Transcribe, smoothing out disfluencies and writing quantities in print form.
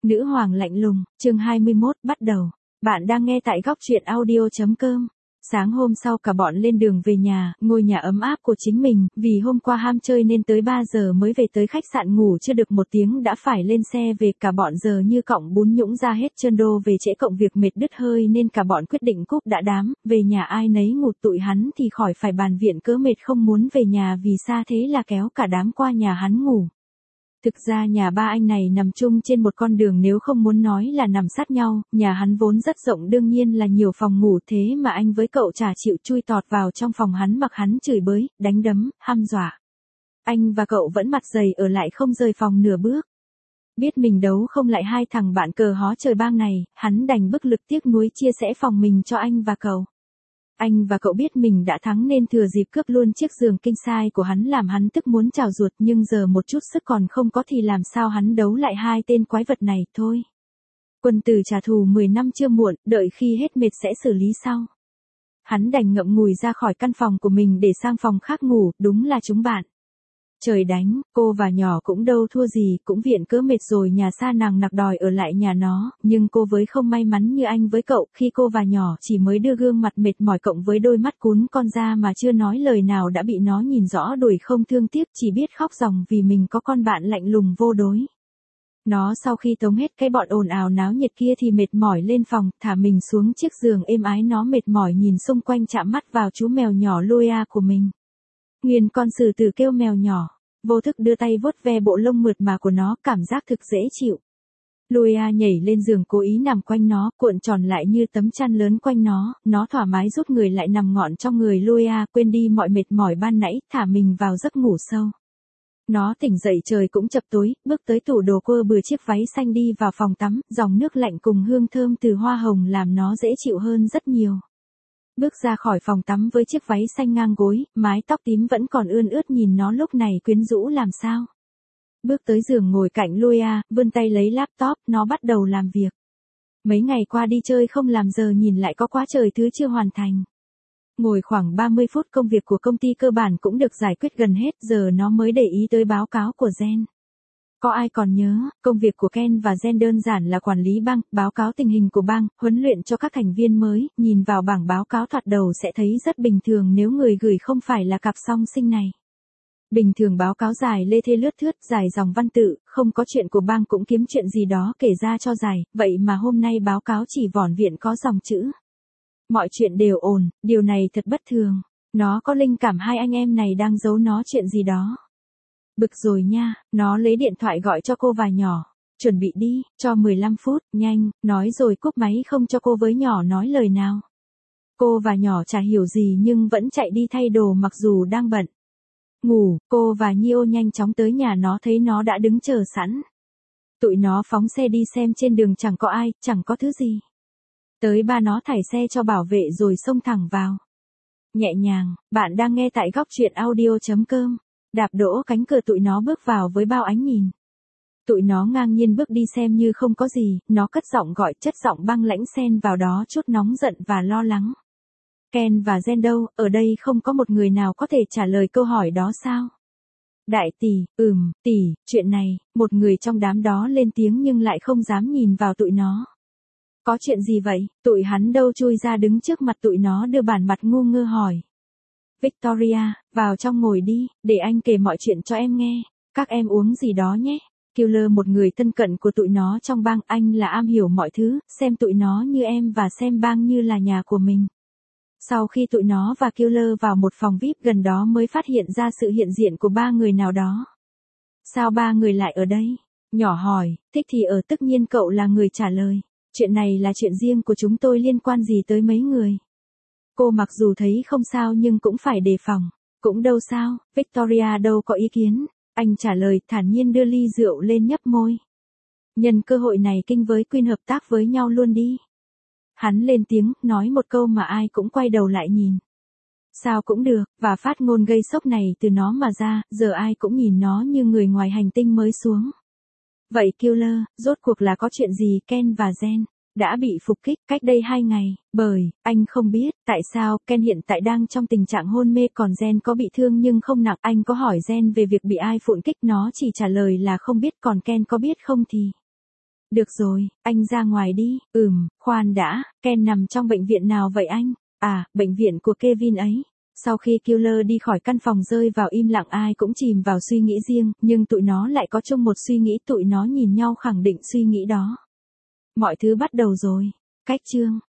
Nữ hoàng lạnh lùng, chương 21, bắt đầu. Bạn đang nghe tại góc truyện audio.com. Sáng hôm sau cả bọn lên đường về nhà, ngôi nhà ấm áp của chính mình, vì hôm qua ham chơi nên tới 3 giờ mới về tới khách sạn, ngủ chưa được 1 tiếng đã phải lên xe về, cả bọn giờ như cọng bún nhũng ra hết trơn, đô về trễ cộng việc mệt đứt hơi nên cả bọn quyết định cúp đã đám, về nhà ai nấy ngủ, tụi hắn thì khỏi phải bàn viện cớ mệt không muốn về nhà vì xa thế là kéo cả đám qua nhà hắn ngủ. Thực ra nhà ba anh này nằm chung trên một con đường, nếu không muốn nói là nằm sát nhau, nhà hắn vốn rất rộng, đương nhiên là nhiều phòng ngủ, thế mà anh với cậu chả chịu chui tọt vào trong phòng hắn, mặc hắn chửi bới, đánh đấm, hăm dọa. Anh và cậu vẫn mặt dày ở lại không rời phòng nửa bước. Biết mình đấu không lại hai thằng bạn cờ hó trời bang này, hắn đành bức lực tiếc nuối chia sẻ phòng mình cho anh và cậu. Anh và cậu biết mình đã thắng nên thừa dịp cướp luôn chiếc giường king size của hắn, làm hắn tức muốn trào ruột, nhưng giờ một chút sức còn không có thì làm sao hắn đấu lại hai tên quái vật này thôi. Quân tử trả thù 10 năm chưa muộn, đợi khi hết mệt sẽ xử lý sau. Hắn đành ngậm ngùi ra khỏi căn phòng của mình để sang phòng khác ngủ, đúng là chúng bạn. Trời đánh, cô và nhỏ cũng đâu thua gì, cũng viện cớ mệt rồi nhà xa nàng nặc đòi ở lại nhà nó, nhưng cô với không may mắn như anh với cậu, khi cô và nhỏ chỉ mới đưa gương mặt mệt mỏi cộng với đôi mắt cún con ra mà chưa nói lời nào đã bị nó nhìn rõ đuổi không thương tiếc, chỉ biết khóc ròng vì mình có con bạn lạnh lùng vô đối. Nó sau khi tống hết cái bọn ồn ào náo nhiệt kia thì mệt mỏi lên phòng, thả mình xuống chiếc giường êm ái, nó mệt mỏi nhìn xung quanh, chạm mắt vào chú mèo nhỏ Luia của mình. Nguyên con sử tử kêu mèo nhỏ, vô thức đưa tay vuốt ve bộ lông mượt mà của nó, cảm giác thực dễ chịu. Luia nhảy lên giường cố ý nằm quanh nó, cuộn tròn lại như tấm chăn lớn quanh nó thoải mái rút người lại nằm ngọn trong người Luia, quên đi mọi mệt mỏi ban nãy, thả mình vào giấc ngủ sâu. Nó tỉnh dậy trời cũng chập tối, bước tới tủ đồ quơ bừa chiếc váy xanh đi vào phòng tắm, dòng nước lạnh cùng hương thơm từ hoa hồng làm nó dễ chịu hơn rất nhiều. Bước ra khỏi phòng tắm với chiếc váy xanh ngang gối, mái tóc tím vẫn còn ươn ướt, nhìn nó lúc này quyến rũ làm sao. Bước tới giường ngồi cạnh Luia, vươn tay lấy laptop, nó bắt đầu làm việc. Mấy ngày qua đi chơi không làm, giờ nhìn lại có quá trời thứ chưa hoàn thành. Ngồi khoảng 30 phút công việc của công ty cơ bản cũng được giải quyết gần hết, giờ nó mới để ý tới báo cáo của Jen. Có ai còn nhớ, công việc của Ken và Jen đơn giản là quản lý bang, báo cáo tình hình của bang, huấn luyện cho các thành viên mới, nhìn vào bảng báo cáo thoạt đầu sẽ thấy rất bình thường nếu người gửi không phải là cặp song sinh này. Bình thường báo cáo dài lê thê lướt thướt, dài dòng văn tự, không có chuyện của bang cũng kiếm chuyện gì đó kể ra cho dài, vậy mà hôm nay báo cáo chỉ vỏn vẹn có dòng chữ. Mọi chuyện đều ổn, điều này thật bất thường. Nó có linh cảm hai anh em này đang giấu nó chuyện gì đó. Bực rồi nha, nó lấy điện thoại gọi cho cô và nhỏ. Chuẩn bị đi, cho 15 phút, nhanh, nói rồi cúp máy không cho cô với nhỏ nói lời nào. Cô và nhỏ chả hiểu gì nhưng vẫn chạy đi thay đồ mặc dù đang bận. Ngủ, cô và Nhio nhanh chóng tới nhà nó, thấy nó đã đứng chờ sẵn. Tụi nó phóng xe đi xem trên đường chẳng có ai, chẳng có thứ gì. Tới ba nó thảy xe cho bảo vệ rồi xông thẳng vào. Nhẹ nhàng, bạn đang nghe tại góc truyện audio.com. Đạp đỗ cánh cửa tụi nó bước vào với bao ánh nhìn. Tụi nó ngang nhiên bước đi xem như không có gì, nó cất giọng gọi, chất giọng băng lãnh xen vào đó chút nóng giận và lo lắng. Ken và Jen đâu, ở đây không có một người nào có thể trả lời câu hỏi đó sao? Đại tỷ, tỷ, chuyện này, một người trong đám đó lên tiếng nhưng lại không dám nhìn vào tụi nó. Có chuyện gì vậy? Tụi hắn đâu chui ra đứng trước mặt tụi nó đưa bản mặt ngu ngơ hỏi. Victoria, vào trong ngồi đi, để anh kể mọi chuyện cho em nghe. Các em uống gì đó nhé. Killer, một người thân cận của tụi nó trong bang, anh là am hiểu mọi thứ, xem tụi nó như em và xem bang như là nhà của mình. Sau khi tụi nó và Killer vào một phòng VIP gần đó mới phát hiện ra sự hiện diện của 3 người nào đó. Sao 3 người lại ở đây? Nhỏ hỏi, thích thì ở, tất nhiên cậu là người trả lời. Chuyện này là chuyện riêng của chúng tôi, liên quan gì tới mấy người? Cô mặc dù thấy không sao nhưng cũng phải đề phòng. Cũng đâu sao, Victoria đâu có ý kiến. Anh trả lời thản nhiên, đưa ly rượu lên nhấp môi. Nhân cơ hội này Kinh với Queen hợp tác với nhau luôn đi. Hắn lên tiếng, nói một câu mà ai cũng quay đầu lại nhìn. Sao cũng được, và phát ngôn gây sốc này từ nó mà ra, giờ ai cũng nhìn nó như người ngoài hành tinh mới xuống. Vậy Killer, rốt cuộc là có chuyện gì? Ken và Jen đã bị phục kích cách đây 2 ngày, bởi, anh không biết, tại sao, Ken hiện tại đang trong tình trạng hôn mê còn Jen có bị thương nhưng không nặng, anh có hỏi Jen về việc bị ai phụn kích, nó chỉ trả lời là không biết, còn Ken có biết không thì. Được rồi, anh ra ngoài đi. Khoan đã, Ken nằm trong bệnh viện nào vậy anh? À, bệnh viện của Kevin ấy. Sau khi Killer đi khỏi căn phòng rơi vào im lặng, ai cũng chìm vào suy nghĩ riêng, nhưng tụi nó lại có chung một suy nghĩ, tụi nó nhìn nhau khẳng định suy nghĩ đó. Mọi thứ bắt đầu rồi. Cách chương